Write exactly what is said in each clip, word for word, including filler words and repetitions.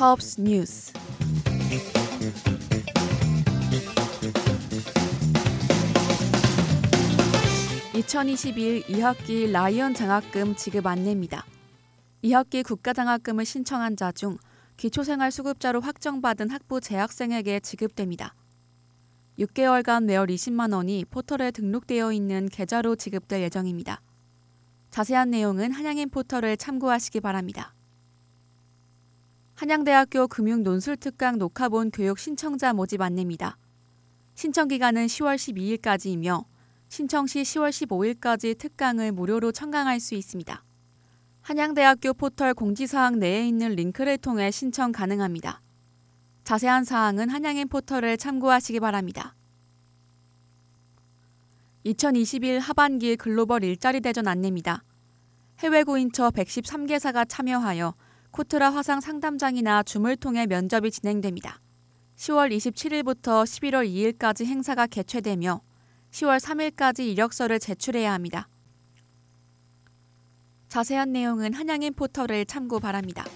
허브스 뉴스. 이천이십일 이 학기 라이언 장학금 지급 안내입니다. 이 학기 국가장학금을 신청한 자 중 기초생활수급자로 확정받은 학부 재학생에게 지급됩니다. 육 개월간 매월 이십만 원이 포털에 등록되어 있는 계좌로 지급될 예정입니다. 자세한 내용은 한양인 포털을 참고하시기 바랍니다. 한양대학교 금융논술특강 녹화본 교육 신청자 모집 안내입니다. 신청 기간은 시월 십이일까지이며 신청 시 시월 십오일까지 특강을 무료로 청강할 수 있습니다. 한양대학교 포털 공지사항 내에 있는 링크를 통해 신청 가능합니다. 자세한 사항은 한양인 포털을 참고하시기 바랍니다. 이천이십일 하반기 글로벌 일자리 대전 안내입니다. 해외 구인처 백십삼 개사가 참여하여 코트라 화상 상담장이나 줌을 통해 면접이 진행됩니다. 시월 이십칠일부터 십일월 이일까지 행사가 개최되며 시월 삼일까지 이력서를 제출해야 합니다. 자세한 내용은 한양인 포털을 참고 바랍니다.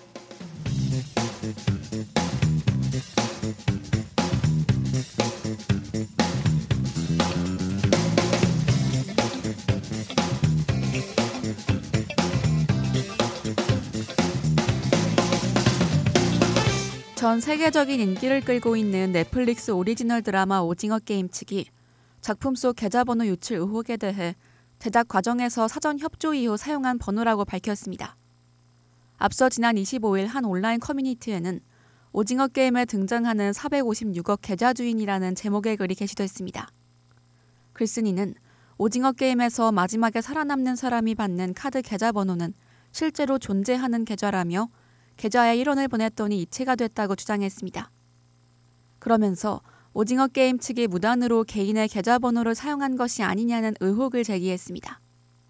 전 세계적인 인기를 끌고 있는 넷플릭스 오리지널 드라마 오징어 게임 측이 작품 속 계좌번호 유출 의혹에 대해 제작 과정에서 사전 협조 이후 사용한 번호라고 밝혔습니다. 앞서 지난 이십오일 한 온라인 커뮤니티에는 오징어 게임에 등장하는 사백오십육억 계좌 주인이라는 제목의 글이 게시됐습니다. 글쓴이는 오징어 게임에서 마지막에 살아남는 사람이 받는 카드 계좌번호는 실제로 존재하는 계좌라며 계좌에 일원을 보냈더니 이체가 됐다고 주장했습니다. 그러면서 오징어 게임 측이 무단으로 개인의 계좌번호를 사용한 것이 아니냐는 의혹을 제기했습니다.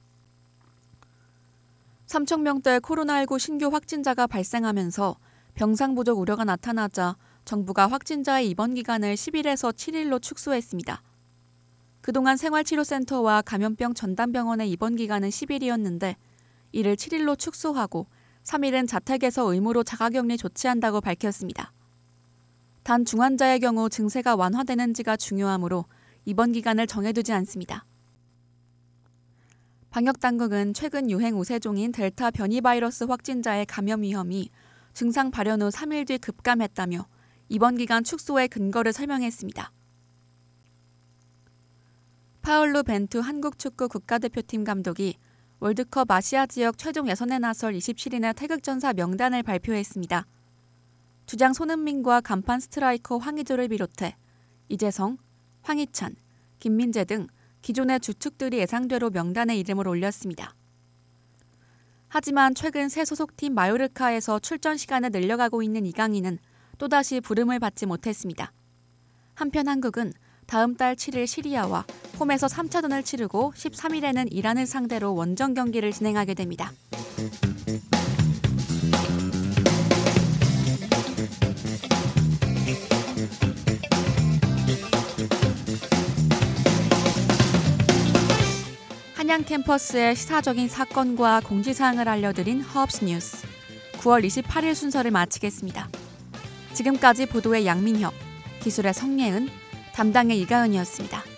삼천 명대 코로나십구 신규 확진자가 발생하면서 병상 부족 우려가 나타나자 정부가 확진자의 입원 기간을 십일에서 칠일로 축소했습니다. 그동안 생활치료센터와 감염병 전담병원의 입원 기간은 십일이었는데 이를 칠일로 축소하고 삼일은 자택에서 의무로 자가격리 조치한다고 밝혔습니다. 단 중환자의 경우 증세가 완화되는지가 중요하므로 입원 기간을 정해두지 않습니다. 방역당국은 최근 유행 우세종인 델타 변이 바이러스 확진자의 감염 위험이 증상 발현 후 삼일 뒤 급감했다며 입원 기간 축소의 근거를 설명했습니다. 파울루 벤투 한국축구 국가대표팀 감독이 월드컵 아시아 지역 최종 예선에 나설 이십칠인의 태극전사 명단을 발표했습니다. 주장 손흥민과 간판 스트라이커 황의조를 비롯해 이재성, 황희찬, 김민재 등 기존의 주축들이 예상대로 명단에 이름을 올렸습니다. 하지만 최근 새 소속팀 마요르카에서 출전 시간을 늘려가고 있는 이강인은 또다시 부름을 받지 못했습니다. 한편 한국은 다음 달 칠일 시리아와 홈에서 삼차전을 치르고 십삼일에는 이란을 상대로 원정 경기를 진행하게 됩니다. 한양 캠퍼스의 시사적인 사건과 공지사항을 알려드린 허브스 뉴스. 구월 이십팔일 순서를 마치겠습니다. 지금까지 보도의 양민혁, 기술의 성예은, 담당의 이가은이었습니다.